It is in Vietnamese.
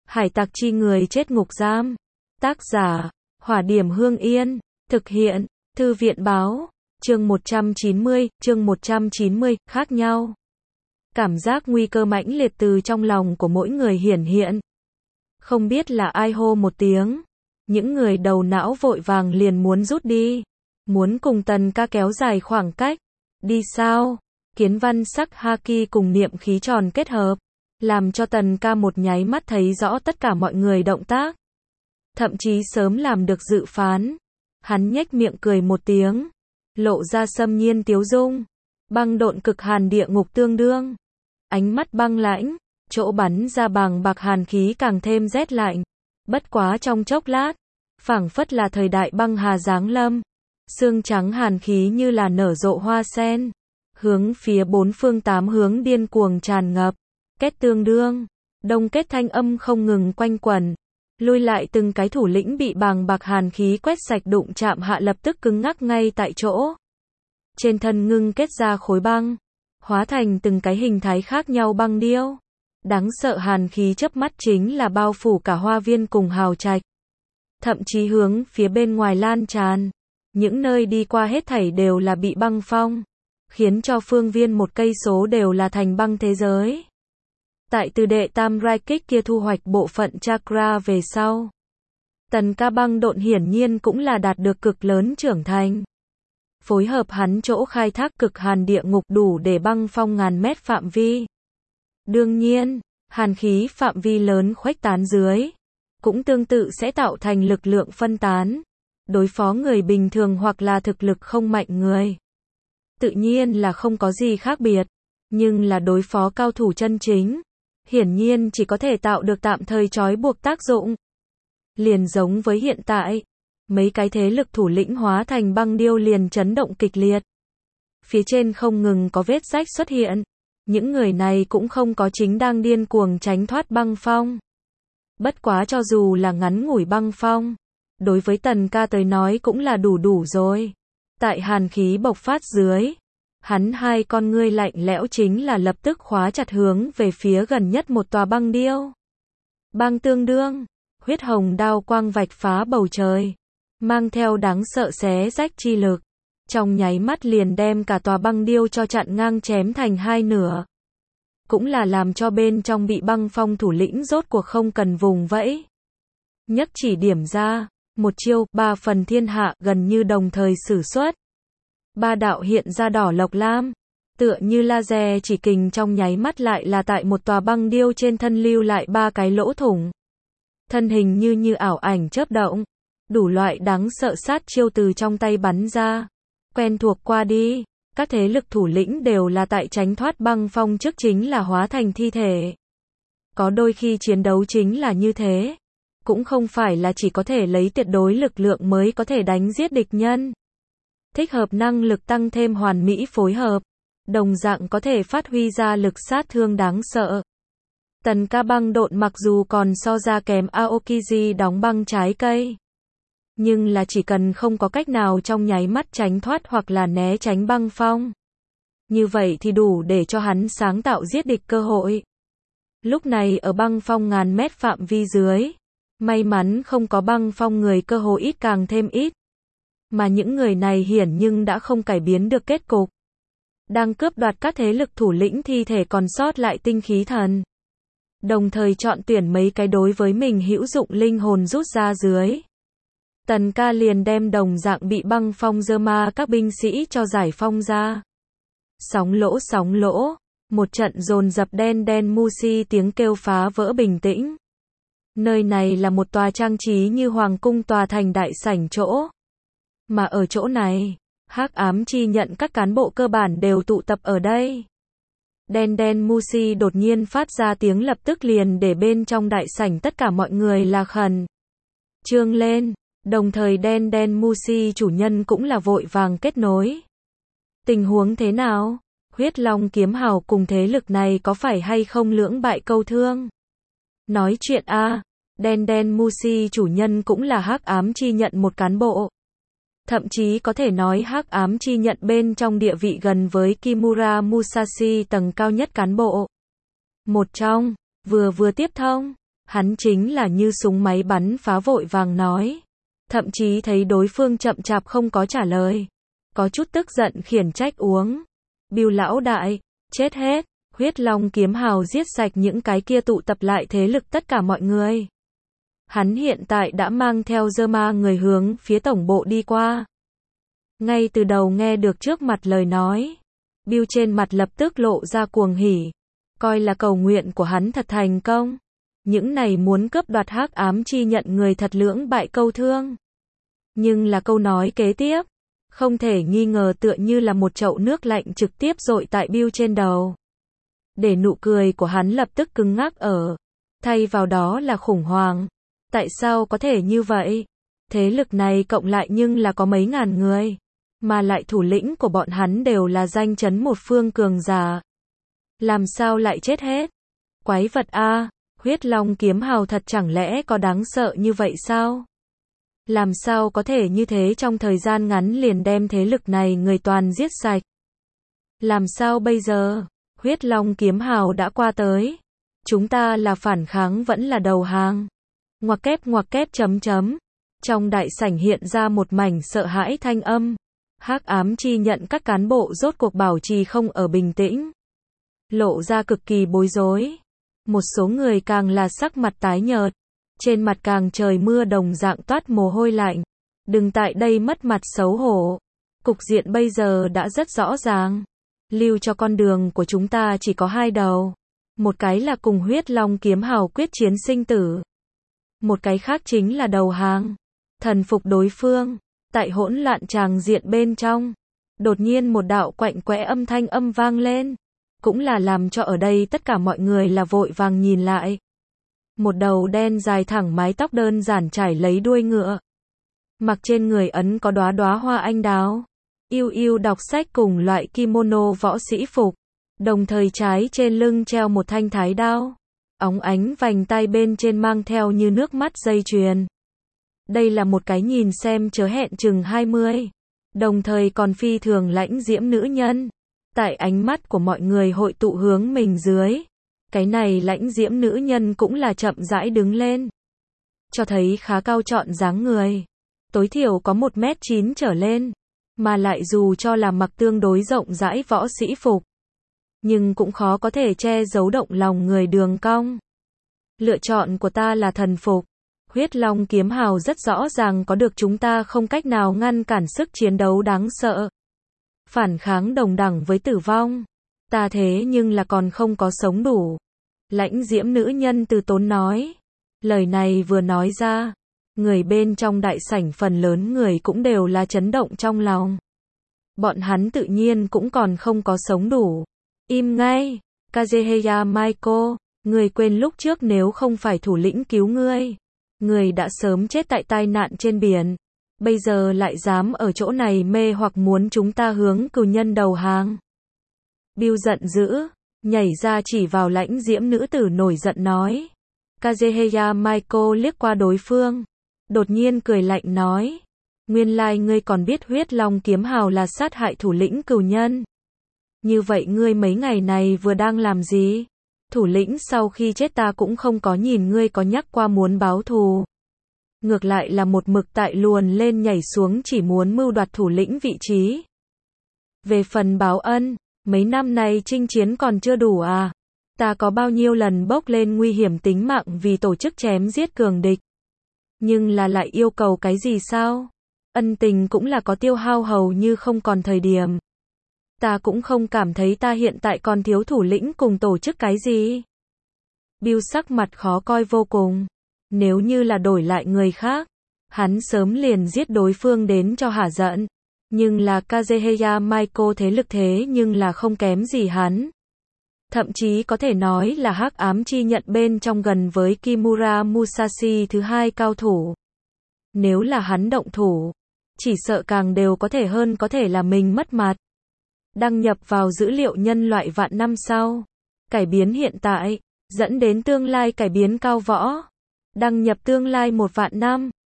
Hải tặc chi người chết ngục giam. Tác giả, Hỏa Điểm Hương Yên. Thực hiện, Thư viện báo. Chương 190, khác nhau. Cảm giác nguy cơ mãnh liệt từ trong lòng của mỗi người hiển hiện. Không biết là ai hô một tiếng. Những người đầu não vội vàng liền muốn rút đi. Muốn cùng Tần Ca kéo dài khoảng cách. Đi sao? Kiến văn sắc haki cùng niệm khí tròn kết hợp. Làm cho Tần Ca một nháy mắt thấy rõ tất cả mọi người động tác. Thậm chí sớm làm được dự phán. Hắn nhếch miệng cười một tiếng. Lộ ra xâm nhiên tiếu dung. Băng độn cực hàn địa ngục tương đương. Ánh mắt băng lãnh. Chỗ bắn ra bàng bạc hàn khí càng thêm rét lạnh. Bất quá trong chốc lát. Phảng phất là thời đại băng hà giáng lâm. Sương trắng hàn khí như là nở rộ hoa sen. Hướng phía bốn phương tám hướng điên cuồng tràn ngập. Kết tương đương. Đông kết thanh âm không ngừng quanh quẩn. Lui lại từng cái thủ lĩnh bị bàng bạc hàn khí quét sạch đụng chạm hạ lập tức cứng ngắc ngay tại chỗ. Trên thân ngưng kết ra khối băng. Hóa thành từng cái hình thái khác nhau băng điêu. Đáng sợ hàn khí chớp mắt chính là bao phủ cả hoa viên cùng hào trạch. Thậm chí hướng phía bên ngoài lan tràn. Những nơi đi qua hết thảy đều là bị băng phong. Khiến cho phương viên một cây số đều là thành băng thế giới. Tại từ đệ tam rai kích kia thu hoạch bộ phận chakra về sau. Tần Ca băng độn hiển nhiên cũng là đạt được cực lớn trưởng thành. Phối hợp hắn chỗ khai thác cực hàn địa ngục đủ để băng phong ngàn mét phạm vi. Đương nhiên, hàn khí phạm vi lớn khuếch tán dưới. Cũng tương tự sẽ tạo thành lực lượng phân tán. Đối phó người bình thường hoặc là thực lực không mạnh người. Tự nhiên là không có gì khác biệt. Nhưng là đối phó cao thủ chân chính. Hiển nhiên chỉ có thể tạo được tạm thời trói buộc tác dụng. Liền giống với hiện tại. Mấy cái thế lực thủ lĩnh hóa thành băng điêu liền chấn động kịch liệt. Phía trên không ngừng có vết rách xuất hiện. Những người này cũng không có chính đang điên cuồng tránh thoát băng phong. Bất quá cho dù là ngắn ngủi băng phong. Đối với Tần Ca tới nói cũng là đủ rồi. Tại hàn khí bộc phát dưới. Hắn hai con ngươi lạnh lẽo chính là lập tức khóa chặt hướng về phía gần nhất một tòa băng điêu. Băng tương đương. Huyết hồng đao quang vạch phá bầu trời. Mang theo đáng sợ xé rách chi lực. Trong nháy mắt liền đem cả tòa băng điêu cho chặn ngang chém thành hai nửa. Cũng là làm cho bên trong bị băng phong thủ lĩnh rốt cuộc không cần vùng vẫy. Nhấc chỉ điểm ra. Một chiêu, ba phần thiên hạ gần như đồng thời sử xuất. Ba đạo hiện ra đỏ lộc lam. Tựa như laser chỉ kình trong nháy mắt lại là tại một tòa băng điêu trên thân lưu lại ba cái lỗ thủng. Thân hình như ảo ảnh chớp động. Đủ loại đáng sợ sát chiêu từ trong tay bắn ra. Quen thuộc qua đi. Các thế lực thủ lĩnh đều là tại tránh thoát băng phong trước chính là hóa thành thi thể. Có đôi khi chiến đấu chính là như thế. Cũng không phải là chỉ có thể lấy tuyệt đối lực lượng mới có thể đánh giết địch nhân. Thích hợp năng lực tăng thêm hoàn mỹ phối hợp. Đồng dạng có thể phát huy ra lực sát thương đáng sợ. Tần Ca băng độn mặc dù còn so ra kém Aokiji đóng băng trái cây. Nhưng là chỉ cần không có cách nào trong nháy mắt tránh thoát hoặc là né tránh băng phong. Như vậy thì đủ để cho hắn sáng tạo giết địch cơ hội. Lúc này ở băng phong ngàn mét phạm vi dưới. May mắn không có băng phong người cơ hội ít càng thêm ít. Mà những người này hiển nhưng đã không cải biến được kết cục. Đang cướp đoạt các thế lực thủ lĩnh thi thể còn sót lại tinh khí thần. Đồng thời chọn tuyển mấy cái đối với mình hữu dụng linh hồn rút ra dưới. Tần Ca liền đem đồng dạng bị băng phong dơ ma các binh sĩ cho giải phong ra. Sóng lỗ. Một trận dồn dập đen Musi tiếng kêu phá vỡ bình tĩnh. Nơi này là một tòa trang trí như hoàng cung tòa thành đại sảnh chỗ. Mà ở chỗ này, hắc ám chi nhận các cán bộ cơ bản đều tụ tập ở đây. Đen Musi đột nhiên phát ra tiếng lập tức liền để bên trong đại sảnh tất cả mọi người là khẩn trương lên. Đồng thời đen Musi chủ nhân cũng là vội vàng kết nối. Tình huống thế nào? Huyết Long kiếm hào cùng thế lực này có phải hay không lưỡng bại câu thương? Nói chuyện a. Đen Musi chủ nhân cũng là hắc ám chi nhận một cán bộ. Thậm chí có thể nói hắc ám chi nhận bên trong địa vị gần với Kimura Musashi tầng cao nhất cán bộ. Một trong, vừa tiếp thông. Hắn chính là như súng máy bắn phá vội vàng nói. Thậm chí thấy đối phương chậm chạp không có trả lời. Có chút tức giận khiển trách uống. Bưu lão đại, chết hết, huyết long kiếm hào giết sạch những cái kia tụ tập lại thế lực tất cả mọi người. Hắn hiện tại đã mang theo dơ ma người hướng phía tổng bộ đi qua. Ngay từ đầu nghe được trước mặt lời nói. Bưu trên mặt lập tức lộ ra cuồng hỉ. Coi là cầu nguyện của hắn thật thành công. Những này muốn cướp đoạt hắc ám chi nhận người thật lưỡng bại câu thương. Nhưng là câu nói kế tiếp. Không thể nghi ngờ tựa như là một chậu nước lạnh trực tiếp dội tại Bưu trên đầu. Để nụ cười của hắn lập tức cứng ngắc ở. Thay vào đó là khủng hoảng. Tại sao có thể như vậy? Thế lực này cộng lại nhưng là có mấy ngàn người. Mà lại thủ lĩnh của bọn hắn đều là danh chấn một phương cường giả. Làm sao lại chết hết? Quái vật a, huyết long kiếm hào thật chẳng lẽ có đáng sợ như vậy sao? Làm sao có thể như thế trong thời gian ngắn liền đem thế lực này người toàn giết sạch? Làm sao bây giờ? Huyết long kiếm hào đã qua tới. Chúng ta là phản kháng vẫn là đầu hàng? Ngoặc kép chấm chấm. Trong đại sảnh hiện ra một mảnh sợ hãi thanh âm. Hắc ám chi nhận các cán bộ rốt cuộc bảo trì không ở bình tĩnh. Lộ ra cực kỳ bối rối. Một số người càng là sắc mặt tái nhợt. Trên mặt càng trời mưa đồng dạng toát mồ hôi lạnh. Đừng tại đây mất mặt xấu hổ. Cục diện bây giờ đã rất rõ ràng. Lưu cho con đường của chúng ta chỉ có hai đầu. Một cái là cùng huyết long kiếm hào quyết chiến sinh tử. Một cái khác chính là đầu hàng. Thần phục đối phương. Tại hỗn loạn tràng diện bên trong. Đột nhiên một đạo quạnh quẽ âm thanh âm vang lên. Cũng là làm cho ở đây tất cả mọi người là vội vàng nhìn lại. Một đầu đen dài thẳng mái tóc đơn giản trải lấy đuôi ngựa. Mặc trên người ấn có đóa đóa hoa anh đào. Yêu yêu đọc sách cùng loại kimono võ sĩ phục. Đồng thời trái trên lưng treo một thanh thái đao. Óng ánh vành tai bên trên mang theo như nước mắt dây chuyền. Đây là một cái nhìn xem chớ hẹn chừng 20. Đồng thời còn phi thường lãnh diễm nữ nhân. Tại ánh mắt của mọi người hội tụ hướng mình dưới. Cái này lãnh diễm nữ nhân cũng là chậm rãi đứng lên. Cho thấy khá cao trọn dáng người. Tối thiểu có 1m9 trở lên. Mà lại dù cho là mặc tương đối rộng rãi võ sĩ phục. Nhưng cũng khó có thể che giấu động lòng người đường cong. Lựa chọn của ta là thần phục. Huyết long kiếm hào rất rõ ràng có được chúng ta không cách nào ngăn cản sức chiến đấu đáng sợ. Phản kháng đồng đẳng với tử vong. Ta thế nhưng là còn không có sống đủ. Lãnh diễm nữ nhân từ tốn nói. Lời này vừa nói ra. Người bên trong đại sảnh phần lớn người cũng đều là chấn động trong lòng. Bọn hắn tự nhiên cũng còn không có sống đủ. Im ngay. Kazuhaya Maiko. Người quên lúc trước nếu không phải thủ lĩnh cứu ngươi. Người đã sớm chết tại tai nạn trên biển. Bây giờ lại dám ở chỗ này mê hoặc muốn chúng ta hướng cừu nhân đầu hàng. Bưu giận dữ. Nhảy ra chỉ vào lãnh diễm nữ tử nổi giận nói. Kazuhaya Maiko liếc qua đối phương. Đột nhiên cười lạnh nói. Nguyên lai ngươi còn biết huyết long kiếm hào là sát hại thủ lĩnh cừu nhân. Như vậy ngươi mấy ngày này vừa đang làm gì? Thủ lĩnh sau khi chết ta cũng không có nhìn ngươi có nhắc qua muốn báo thù. Ngược lại là một mực tại luồn lên nhảy xuống chỉ muốn mưu đoạt thủ lĩnh vị trí. Về phần báo ân, mấy năm nay chinh chiến còn chưa đủ à? Ta có bao nhiêu lần bốc lên nguy hiểm tính mạng vì tổ chức chém giết cường địch. Nhưng là lại yêu cầu cái gì sao? Ân tình cũng là có tiêu hao hầu như không còn thời điểm. Ta cũng không cảm thấy ta hiện tại còn thiếu thủ lĩnh cùng tổ chức cái gì. Bưu sắc mặt khó coi vô cùng. Nếu như là đổi lại người khác, hắn sớm liền giết đối phương đến cho hả giận. Nhưng là Kazuhaya Maiko thế lực thế nhưng là không kém gì hắn. Thậm chí có thể nói là hắc ám chi nhận bên trong gần với Kimura Musashi thứ hai cao thủ. Nếu là hắn động thủ, chỉ sợ càng đều có thể hơn có thể là mình mất mặt. Đăng nhập vào dữ liệu nhân loại vạn năm sau. Cải biến hiện tại, dẫn đến tương lai cải biến cao võ. Đăng nhập tương lai 1 vạn năm.